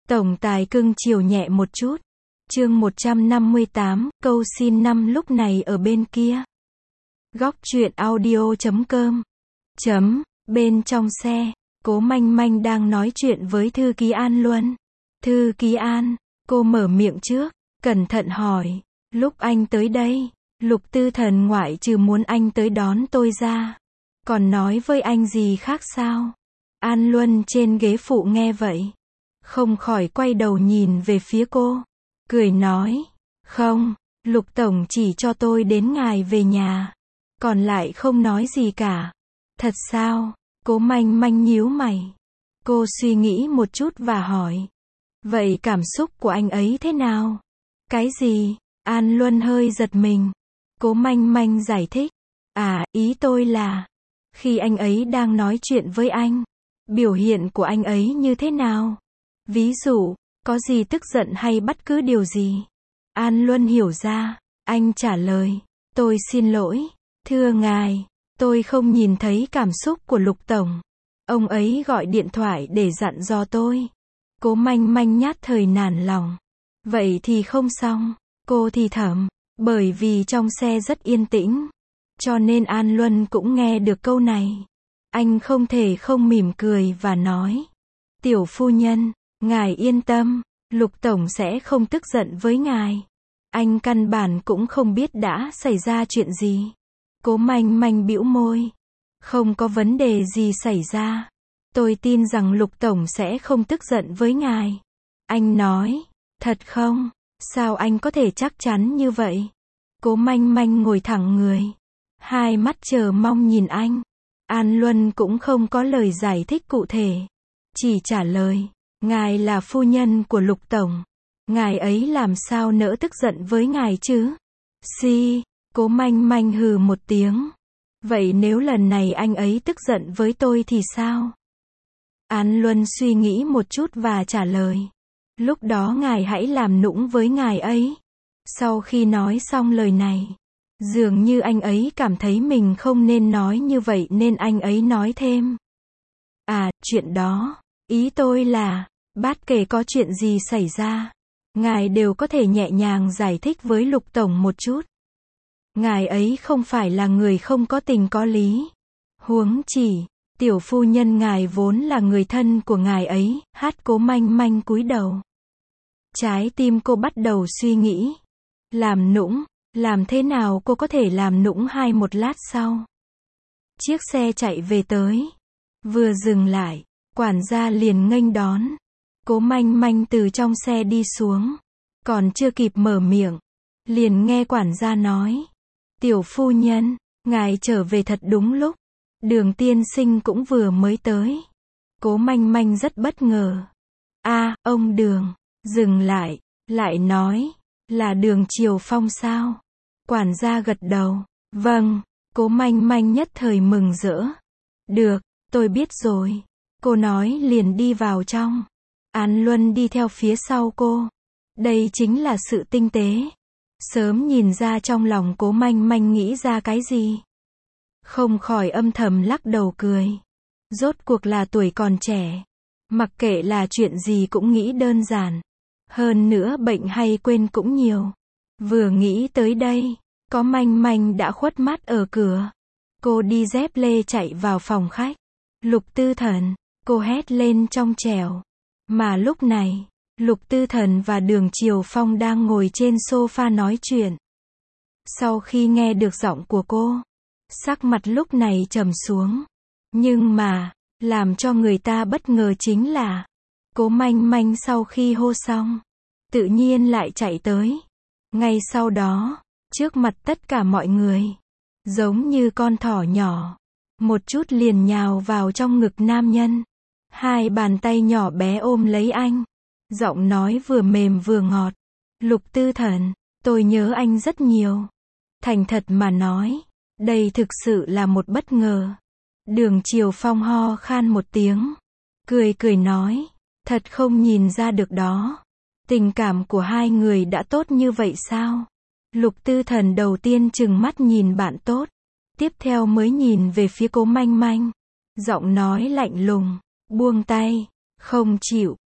Tổng tài cưng chiều nhẹ một chút. Chương 158, câu xin năm lúc này ở bên kia. Góc truyện audio.com. Bên trong xe, Cố Manh Manh đang nói chuyện với thư ký An Luân. Thư ký An, cô mở miệng trước, cẩn thận hỏi, lúc anh tới đây, Lục Tư Thần ngoại trừ muốn anh tới đón tôi ra, còn nói với anh gì khác sao? An Luân trên ghế phụ nghe vậy, không khỏi quay đầu nhìn về phía cô, cười nói, không, Lục Tổng chỉ cho tôi đến ngài về nhà, còn lại không nói gì cả. Thật sao? Cố Manh Manh nhíu mày. Cô suy nghĩ một chút và hỏi, vậy cảm xúc của anh ấy thế nào? Cái gì? An Luân hơi giật mình. Cố Manh Manh giải thích, ý tôi là, khi anh ấy đang nói chuyện với anh, biểu hiện của anh ấy như thế nào? Ví dụ, có gì tức giận hay bất cứ điều gì? An Luân hiểu ra, anh trả lời, tôi xin lỗi, thưa ngài, tôi không nhìn thấy cảm xúc của Lục Tổng. Ông ấy gọi điện thoại để dặn dò tôi. Cố Manh Manh nhát thời nản lòng. Vậy thì không xong, cô thì thầm, bởi vì trong xe rất yên tĩnh, cho nên An Luân cũng nghe được câu này. Anh không thể không mỉm cười và nói, tiểu phu nhân, ngài yên tâm, Lục Tổng sẽ không tức giận với ngài. Anh căn bản cũng không biết đã xảy ra chuyện gì. Cố Manh Manh bĩu môi, không có vấn đề gì xảy ra. Tôi tin rằng Lục Tổng sẽ không tức giận với ngài. Anh nói, thật không? Sao anh có thể chắc chắn như vậy? Cố Manh Manh ngồi thẳng người, hai mắt chờ mong nhìn anh. An Luân cũng không có lời giải thích cụ thể, chỉ trả lời, ngài là phu nhân của Lục Tổng, ngài ấy làm sao nỡ tức giận với ngài chứ? Cố Manh Manh hừ một tiếng. Vậy nếu lần này anh ấy tức giận với tôi thì sao? An Luân suy nghĩ một chút và trả lời, lúc đó ngài hãy làm nũng với ngài ấy. Sau khi nói xong lời này, dường như anh ấy cảm thấy mình không nên nói như vậy nên anh ấy nói thêm. Chuyện đó, ý tôi là, bất kể có chuyện gì xảy ra, ngài đều có thể nhẹ nhàng giải thích với Lục Tổng một chút. Ngài ấy không phải là người không có tình có lý. Huống chỉ, tiểu phu nhân ngài vốn là người thân của ngài ấy. Cố Manh Manh cúi đầu. Trái tim cô bắt đầu suy nghĩ. Làm nũng, làm thế nào cô có thể làm nũng một lát sau. Chiếc xe chạy về tới. Vừa dừng lại, quản gia liền nghênh đón. Cố Manh Manh từ trong xe đi xuống. Còn chưa kịp mở miệng, liền nghe quản gia nói, tiểu phu nhân, ngài trở về thật đúng lúc. Đường tiên sinh cũng vừa mới tới. Cố Manh Manh rất bất ngờ. Ông Đường, dừng lại nói, là Đường Triều Phong sao? Quản gia gật đầu, vâng. Cố Manh Manh nhất thời mừng rỡ. Được, tôi biết rồi. Cô nói liền đi vào trong. An Luân đi theo phía sau cô. Đây chính là sự tinh tế. Sớm nhìn ra trong lòng Cố Manh Manh nghĩ ra cái gì. Không khỏi âm thầm lắc đầu cười. Rốt cuộc là tuổi còn trẻ. Mặc kệ là chuyện gì cũng nghĩ đơn giản. Hơn nữa bệnh hay quên cũng nhiều. Vừa nghĩ tới đây, Cố Manh Manh đã khuất mắt ở cửa. Cô đi dép lê chạy vào phòng khách. Lục Tư Thần, cô hét lên trong trẻo. Mà lúc này, Lục Tư Thần và Đường Triều Phong đang ngồi trên sofa nói chuyện. Sau khi nghe được giọng của cô, sắc mặt lúc này trầm xuống. Nhưng mà, làm cho người ta bất ngờ chính là, Cố Manh Manh sau khi hô xong, tự nhiên lại chạy tới. Ngay sau đó, trước mặt tất cả mọi người, giống như con thỏ nhỏ, một chút liền nhào vào trong ngực nam nhân. Hai bàn tay nhỏ bé ôm lấy anh. Giọng nói vừa mềm vừa ngọt. Lục Tư Thần, tôi nhớ anh rất nhiều. Thành thật mà nói, đây thực sự là một bất ngờ. Đường Triều Phong ho khan một tiếng. Cười nói, thật không nhìn ra được đó. Tình cảm của hai người đã tốt như vậy sao? Lục Tư Thần đầu tiên trừng mắt nhìn bạn tốt. Tiếp theo mới nhìn về phía Cố Manh Manh. Giọng nói lạnh lùng, buông tay, không chịu.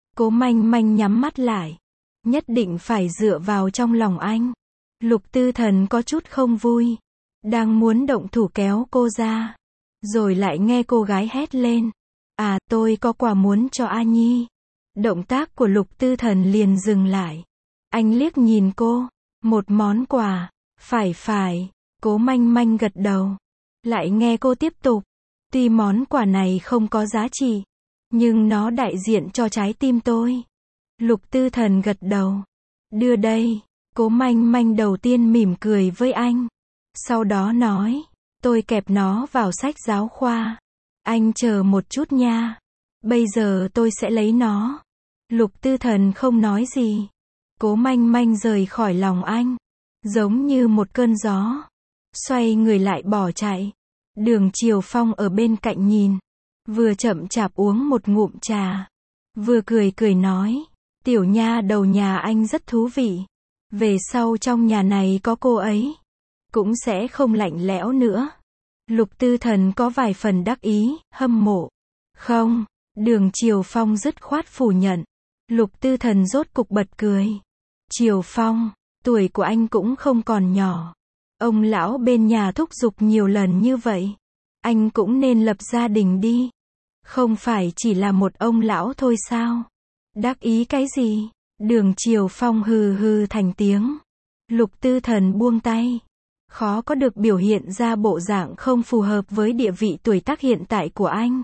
Cố Manh Manh nhắm mắt lại. Nhất định phải dựa vào trong lòng anh. Lục Tư Thần có chút không vui. Đang muốn động thủ kéo cô ra. Rồi lại nghe cô gái hét lên. À, tôi có quà muốn cho A Nhi. Động tác của Lục Tư Thần liền dừng lại. Anh liếc nhìn cô. Một món quà. Phải. Cố Manh Manh gật đầu. Lại nghe cô tiếp tục. Tuy món quà này không có giá trị, nhưng nó đại diện cho trái tim tôi. Lục Tư Thần gật đầu. Đưa đây. Cố Manh Manh đầu tiên mỉm cười với anh. Sau đó nói. Tôi kẹp nó vào sách giáo khoa. Anh chờ một chút nha. Bây giờ tôi sẽ lấy nó. Lục Tư Thần không nói gì. Cố Manh Manh rời khỏi lòng anh. Giống như một cơn gió. Xoay người lại bỏ chạy. Đường Chiều Phong ở bên cạnh nhìn. Vừa chậm chạp uống một ngụm trà. Vừa cười nói. Tiểu nha đầu nhà anh rất thú vị. Về sau trong nhà này có cô ấy, cũng sẽ không lạnh lẽo nữa. Lục Tư Thần có vài phần đắc ý, hâm mộ. Không, Đường Chiều Phong dứt khoát phủ nhận. Lục Tư Thần rốt cục bật cười. Chiều Phong, tuổi của anh cũng không còn nhỏ. Ông lão bên nhà thúc giục nhiều lần như vậy. Anh cũng nên lập gia đình đi. Không phải chỉ là một ông lão thôi sao? Đắc ý cái gì? Đường Chiều Phong hừ thành tiếng. Lục Tư Thần buông tay. Khó có được biểu hiện ra bộ dạng không phù hợp với địa vị tuổi tác hiện tại của anh.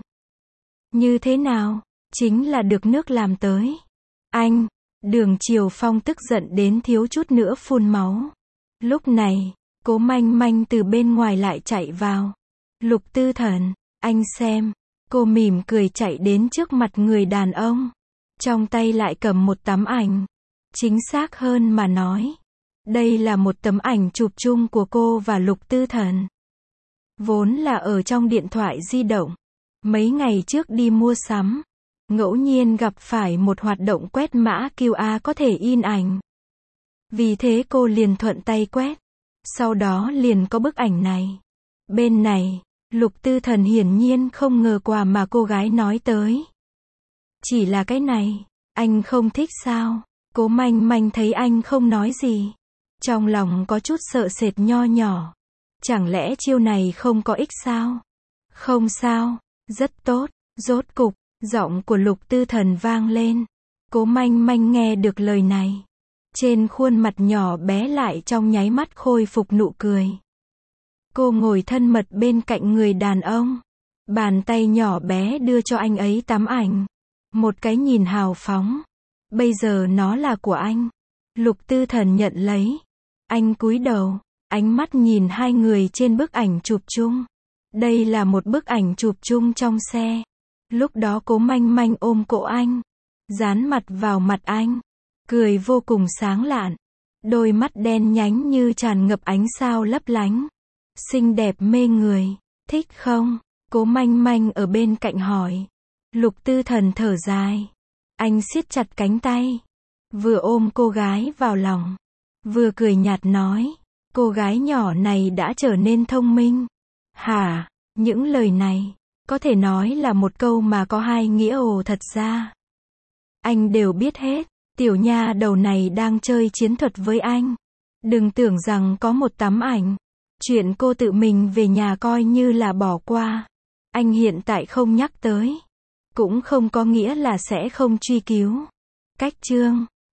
Như thế nào? Chính là được nước làm tới. Anh! Đường Chiều Phong tức giận đến thiếu chút nữa phun máu. Lúc này, Cố Manh Manh từ bên ngoài lại chạy vào. Lục Tư Thần, anh xem. Cô mỉm cười chạy đến trước mặt người đàn ông. Trong tay lại cầm một tấm ảnh. Chính xác hơn mà nói, đây là một tấm ảnh chụp chung của cô và Lục Tư Thần. Vốn là ở trong điện thoại di động. Mấy ngày trước đi mua sắm, ngẫu nhiên gặp phải một hoạt động quét mã QR có thể in ảnh. Vì thế cô liền thuận tay quét. Sau đó liền có bức ảnh này. Bên này, Lục Tư Thần hiển nhiên không ngờ quà mà cô gái nói tới. Chỉ là cái này, anh không thích sao? Cố Manh Manh thấy anh không nói gì. Trong lòng có chút sợ sệt nho nhỏ. Chẳng lẽ chiêu này không có ích sao? Không sao, rất tốt. Rốt cục, giọng của Lục Tư Thần vang lên. Cố Manh Manh nghe được lời này. Trên khuôn mặt nhỏ bé lại trong nháy mắt khôi phục nụ cười. Cô ngồi thân mật bên cạnh người đàn ông. Bàn tay nhỏ bé đưa cho anh ấy tấm ảnh. Một cái nhìn hào phóng. Bây giờ nó là của anh. Lục Tư Thần nhận lấy. Anh cúi đầu, ánh mắt nhìn hai người trên bức ảnh chụp chung. Đây là một bức ảnh chụp chung trong xe. Lúc đó Cố Manh Manh ôm cổ anh, dán mặt vào mặt anh, cười vô cùng sáng lạn. Đôi mắt đen nhánh như tràn ngập ánh sao lấp lánh. Xinh đẹp mê người. Thích không? Cố Manh Manh ở bên cạnh hỏi. Lục Tư Thần thở dài. Anh siết chặt cánh tay. Vừa ôm cô gái vào lòng. Vừa cười nhạt nói. Cô gái nhỏ này đã trở nên thông minh. Hả? Những lời này, có thể nói là một câu mà có hai nghĩa ồ thật ra. Anh đều biết hết. Tiểu nha đầu này đang chơi chiến thuật với anh. Đừng tưởng rằng có một tấm ảnh. Chuyện cô tự mình về nhà coi như là bỏ qua. Anh hiện tại không nhắc tới. Cũng không có nghĩa là sẽ không truy cứu. Cách chương